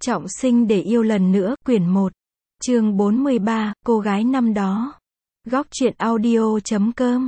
Trọng sinh để yêu lần nữa, quyển 1. Chương 43, cô gái năm đó. Góc truyện audio.com.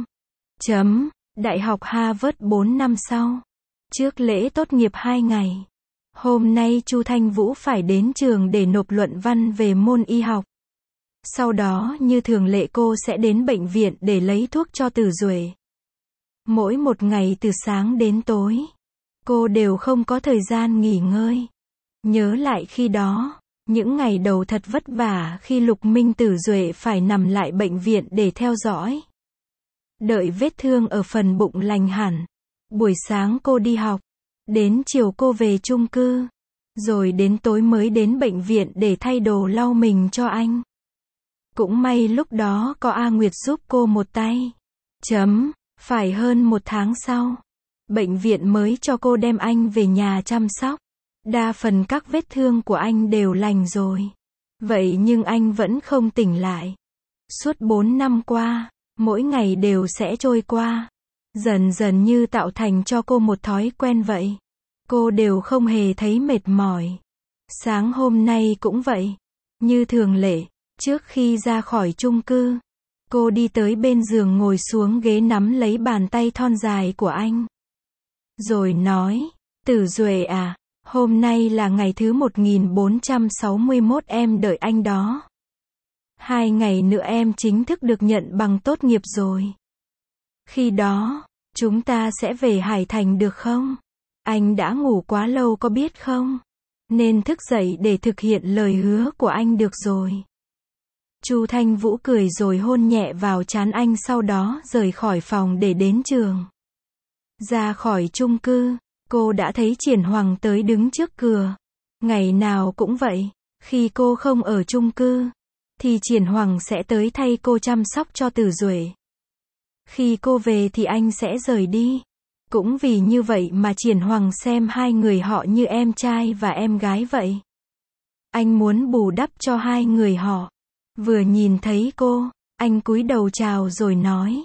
Đại học Harvard 4 năm sau. Trước lễ tốt nghiệp 2 ngày. Hôm nay Chu Thanh Vũ phải đến trường để nộp luận văn về môn y học. Sau đó như thường lệ cô sẽ đến bệnh viện để lấy thuốc cho Tử Duệ. Mỗi một ngày từ sáng đến tối, cô đều không có thời gian nghỉ ngơi. Nhớ lại khi đó, những ngày đầu thật vất vả khi Lục Minh Tử Duệ phải nằm lại bệnh viện để theo dõi. Đợi vết thương ở phần bụng lành hẳn. Buổi sáng cô đi học, đến chiều cô về chung cư, rồi đến tối mới đến bệnh viện để thay đồ lau mình cho anh. Cũng may lúc đó có A Nguyệt giúp cô một tay. Phải hơn 1 tháng sau, bệnh viện mới cho cô đem anh về nhà chăm sóc. Đa phần các vết thương của anh đều lành rồi. Vậy nhưng anh vẫn không tỉnh lại. Suốt 4 năm qua, mỗi ngày đều sẽ trôi qua. Dần dần như tạo thành cho cô một thói quen vậy. Cô đều không hề thấy mệt mỏi. Sáng hôm nay cũng vậy. Như thường lệ, trước khi ra khỏi chung cư, cô đi tới bên giường ngồi xuống ghế nắm lấy bàn tay thon dài của anh. Rồi nói, Tử Duệ à, hôm nay là ngày thứ 1461 em đợi anh đó. 2 ngày nữa em chính thức được nhận bằng tốt nghiệp rồi. Khi đó, chúng ta sẽ về Hải Thành được không? Anh đã ngủ quá lâu có biết không? Nên thức dậy để thực hiện lời hứa của anh được rồi. Chu Thanh Vũ cười rồi hôn nhẹ vào trán anh, sau đó rời khỏi phòng để đến trường. Ra khỏi chung cư, cô đã thấy Triển Hoàng tới đứng trước cửa. Ngày nào cũng vậy, khi cô không ở chung cư, thì Triển Hoàng sẽ tới thay cô chăm sóc cho Tử Duệ. Khi cô về thì anh sẽ rời đi. Cũng vì như vậy mà Triển Hoàng xem hai người họ như em trai và em gái vậy. Anh muốn bù đắp cho hai người họ. Vừa nhìn thấy cô, anh cúi đầu chào rồi nói.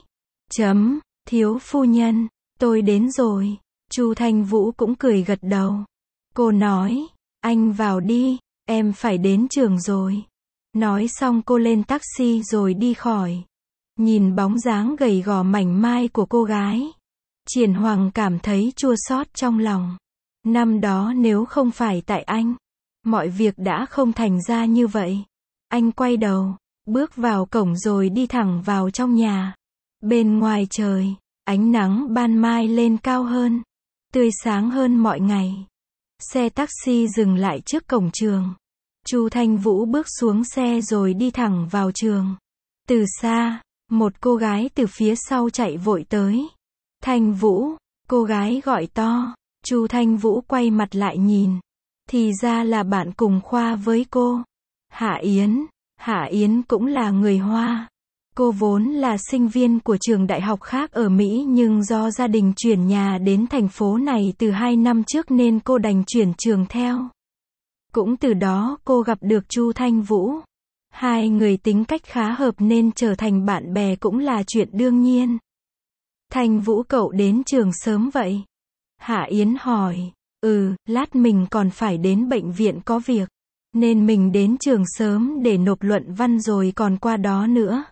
Thiếu phu nhân, tôi đến rồi. Chu Thanh Vũ cũng cười gật đầu. Cô nói, anh vào đi, em phải đến trường rồi. Nói xong cô lên taxi rồi đi khỏi. Nhìn bóng dáng gầy gò mảnh mai của cô gái, Triển Hoàng cảm thấy chua xót trong lòng. Năm đó nếu không phải tại anh, mọi việc đã không thành ra như vậy. Anh quay đầu, bước vào cổng rồi đi thẳng vào trong nhà. Bên ngoài trời, ánh nắng ban mai lên cao hơn, tươi sáng hơn mọi ngày. Xe taxi dừng lại trước cổng trường. Chu Thanh Vũ bước xuống xe rồi đi thẳng vào trường. Từ xa, một cô gái từ phía sau chạy vội tới. Thanh Vũ, cô gái gọi to. Chu Thanh Vũ quay mặt lại nhìn. Thì ra là bạn cùng khoa với cô. Hạ Yến. Hạ Yến cũng là người Hoa. Cô vốn là sinh viên của trường đại học khác ở Mỹ, nhưng do gia đình chuyển nhà đến thành phố này từ 2 năm trước nên cô đành chuyển trường theo. Cũng từ đó cô gặp được Chu Thanh Vũ. Hai người tính cách khá hợp nên trở thành bạn bè cũng là chuyện đương nhiên. Thanh Vũ, cậu đến trường sớm vậy? Hạ Yến hỏi. Lát mình còn phải đến bệnh viện có việc, nên mình đến trường sớm để nộp luận văn rồi còn qua đó nữa.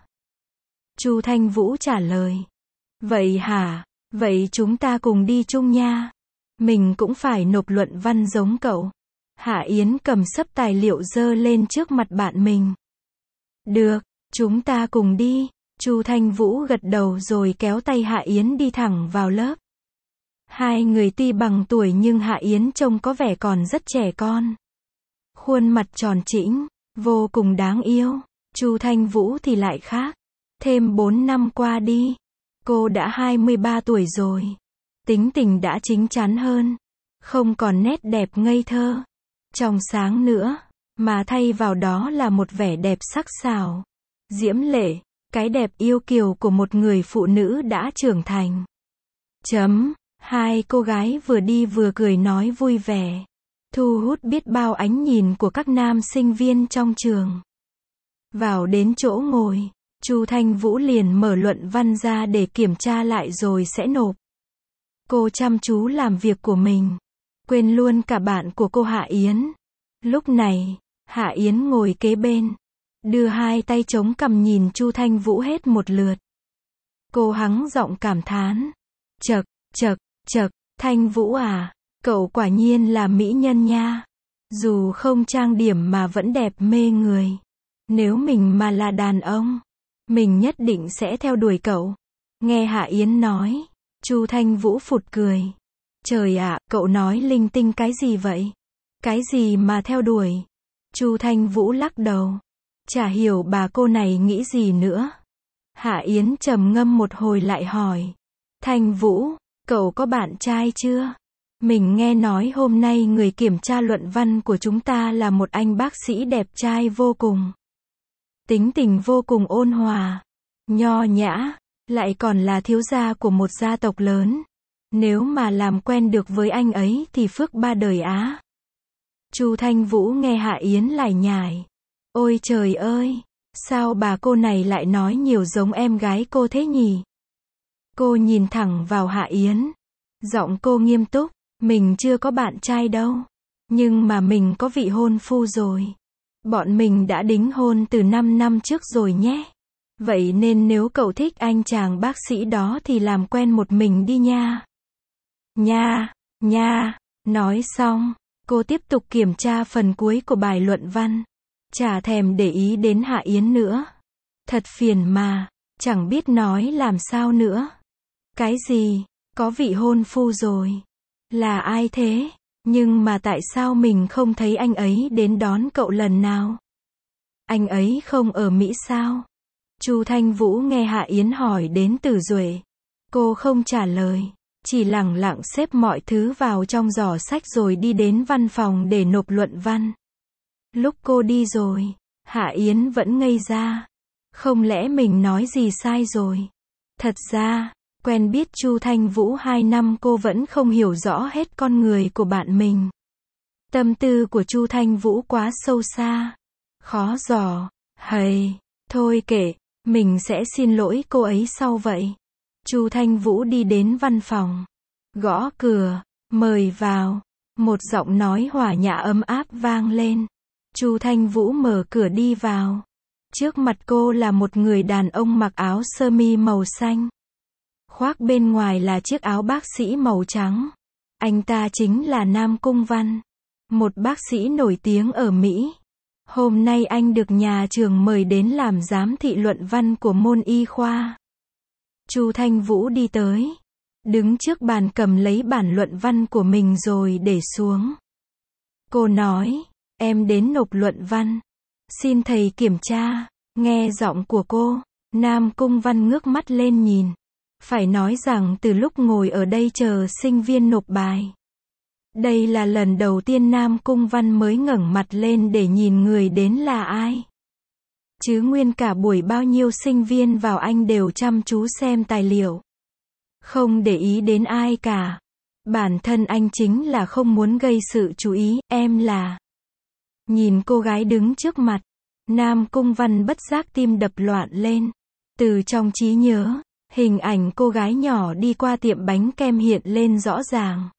Chu Thanh Vũ trả lời. Vậy hả? Vậy chúng ta cùng đi chung nha. Mình cũng phải nộp luận văn giống cậu. Hạ Yến cầm xấp tài liệu dơ lên trước mặt bạn mình. Được, chúng ta cùng đi. Chu Thanh Vũ gật đầu rồi kéo tay Hạ Yến đi thẳng vào lớp. Hai người tuy bằng tuổi nhưng Hạ Yến trông có vẻ còn rất trẻ con. Khuôn mặt tròn trĩnh, vô cùng đáng yêu. Chu Thanh Vũ thì lại khác. Thêm 4 năm qua đi, cô đã 23 tuổi rồi. Tính tình đã chín chắn hơn, không còn nét đẹp ngây thơ, trong sáng nữa, mà thay vào đó là một vẻ đẹp sắc sảo, diễm lệ, cái đẹp yêu kiều của một người phụ nữ đã trưởng thành. Hai cô gái vừa đi vừa cười nói vui vẻ, thu hút biết bao ánh nhìn của các nam sinh viên trong trường. Vào đến chỗ ngồi, Chu Thanh Vũ liền mở luận văn ra để kiểm tra lại rồi sẽ nộp. Cô chăm chú làm việc của mình, quên luôn cả bạn của cô Hạ Yến. Lúc này, Hạ Yến ngồi kế bên, đưa hai tay chống cằm nhìn Chu Thanh Vũ hết một lượt. Cô hắng giọng cảm thán. Chậc, chậc, chậc, Thanh Vũ à, cậu quả nhiên là mỹ nhân nha. Dù không trang điểm mà vẫn đẹp mê người. Nếu mình mà là đàn ông, mình nhất định sẽ theo đuổi cậu. Nghe Hạ Yến nói, Chu Thanh Vũ phụt cười. Trời ạ, cậu nói linh tinh cái gì vậy? Cái gì mà theo đuổi? Chu Thanh Vũ lắc đầu. Chả hiểu bà cô này nghĩ gì nữa. Hạ Yến trầm ngâm một hồi lại hỏi. Thanh Vũ, cậu có bạn trai chưa? Mình nghe nói hôm nay người kiểm tra luận văn của chúng ta là một anh bác sĩ đẹp trai vô cùng. Tính tình vô cùng ôn hòa, nho nhã, lại còn là thiếu gia của một gia tộc lớn. Nếu mà làm quen được với anh ấy thì phước ba đời á. Chu Thanh Vũ nghe Hạ Yến lải nhải. Ôi trời ơi, sao bà cô này lại nói nhiều giống em gái cô thế nhỉ? Cô nhìn thẳng vào Hạ Yến. Giọng cô nghiêm túc. Mình chưa có bạn trai đâu. Nhưng mà mình có vị hôn phu rồi. Bọn mình đã đính hôn từ 5 năm trước rồi nhé. Vậy nên nếu cậu thích anh chàng bác sĩ đó thì làm quen một mình đi nha. Nha, nha. Nói xong, cô tiếp tục kiểm tra phần cuối của bài luận văn. Chả thèm để ý đến Hạ Yến nữa. Thật phiền mà, chẳng biết nói làm sao nữa. Cái gì? Có vị hôn phu rồi. Là ai thế? Nhưng mà tại sao mình không thấy anh ấy đến đón cậu lần nào? Anh ấy không ở Mỹ sao? Chu Thanh Vũ nghe Hạ Yến hỏi đến từ Duệ. Cô không trả lời, chỉ lẳng lặng xếp mọi thứ vào trong giỏ sách rồi đi đến văn phòng để nộp luận văn. Lúc cô đi rồi, Hạ Yến vẫn ngây ra. Không lẽ mình nói gì sai rồi? Thật ra, quen biết Chu Thanh Vũ 2 năm cô vẫn không hiểu rõ hết con người của bạn mình. Tâm tư của Chu Thanh Vũ quá sâu xa, khó dò. Hầy, thôi kệ, mình sẽ xin lỗi cô ấy sau vậy. Chu Thanh Vũ đi đến văn phòng, gõ cửa, mời vào. Một giọng nói hòa nhã ấm áp vang lên. Chu Thanh Vũ mở cửa đi vào. Trước mặt cô là một người đàn ông mặc áo sơ mi màu xanh. Khoác bên ngoài là chiếc áo bác sĩ màu trắng. Anh ta chính là Nam Cung Văn, một bác sĩ nổi tiếng ở Mỹ. Hôm nay anh được nhà trường mời đến làm giám thị luận văn của môn y khoa. Chu Thanh Vũ đi tới, đứng trước bàn cầm lấy bản luận văn của mình rồi để xuống. Cô nói, em đến nộp luận văn. Xin thầy kiểm tra. Nghe giọng của cô, Nam Cung Văn ngước mắt lên nhìn. Phải nói rằng từ lúc ngồi ở đây chờ sinh viên nộp bài, đây là lần đầu tiên Nam Cung Văn mới ngẩng mặt lên để nhìn người đến là ai. Chứ nguyên cả buổi bao nhiêu sinh viên vào anh đều chăm chú xem tài liệu, không để ý đến ai cả. Bản thân anh chính là không muốn gây sự chú ý, em là. Nhìn cô gái đứng trước mặt, Nam Cung Văn bất giác tim đập loạn lên. Từ trong trí nhớ, hình ảnh cô gái nhỏ đi qua tiệm bánh kem hiện lên rõ ràng.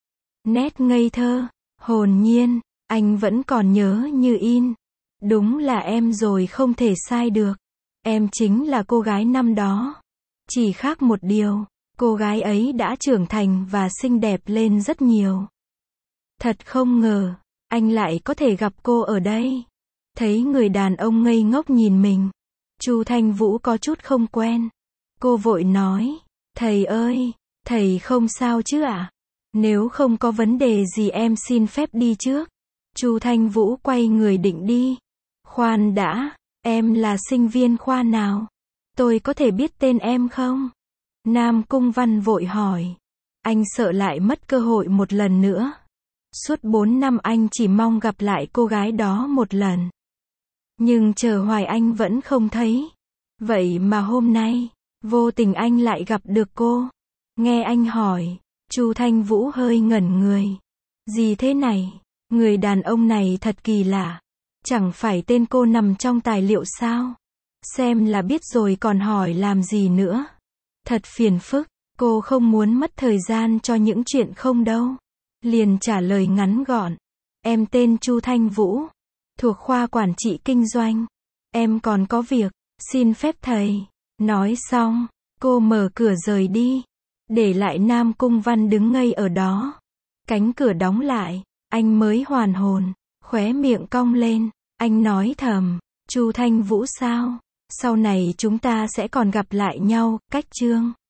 Nét ngây thơ, hồn nhiên, anh vẫn còn nhớ như in. Đúng là em rồi, không thể sai được. Em chính là cô gái năm đó. Chỉ khác một điều, cô gái ấy đã trưởng thành và xinh đẹp lên rất nhiều. Thật không ngờ, anh lại có thể gặp cô ở đây. Thấy người đàn ông ngây ngốc nhìn mình, Chu Thanh Vũ có chút không quen. Cô vội nói, thầy ơi, thầy không sao chứ ạ? Nếu không có vấn đề gì em xin phép đi trước. Chu Thanh Vũ quay người định đi. Khoan đã, em là sinh viên khoa nào? Tôi có thể biết tên em không? Nam Cung Văn vội hỏi. Anh sợ lại mất cơ hội một lần nữa. Suốt 4 năm anh chỉ mong gặp lại cô gái đó một lần. Nhưng chờ hoài anh vẫn không thấy. Vậy mà hôm nay, vô tình anh lại gặp được cô. Nghe anh hỏi, Chu Thanh Vũ hơi ngẩn người. Gì thế này? Người đàn ông này thật kỳ lạ. Chẳng phải tên cô nằm trong tài liệu sao? Xem là biết rồi còn hỏi làm gì nữa. Thật phiền phức, cô không muốn mất thời gian cho những chuyện không đâu. Liền trả lời ngắn gọn. Em tên Chu Thanh Vũ, thuộc khoa quản trị kinh doanh. Em còn có việc, xin phép thầy. Nói xong, cô mở cửa rời đi, để lại Nam Cung Văn đứng ngây ở đó. Cánh cửa đóng lại, anh mới hoàn hồn, khóe miệng cong lên, anh nói thầm, Chu Thanh Vũ sao? Sau này chúng ta sẽ còn gặp lại nhau, cách chương.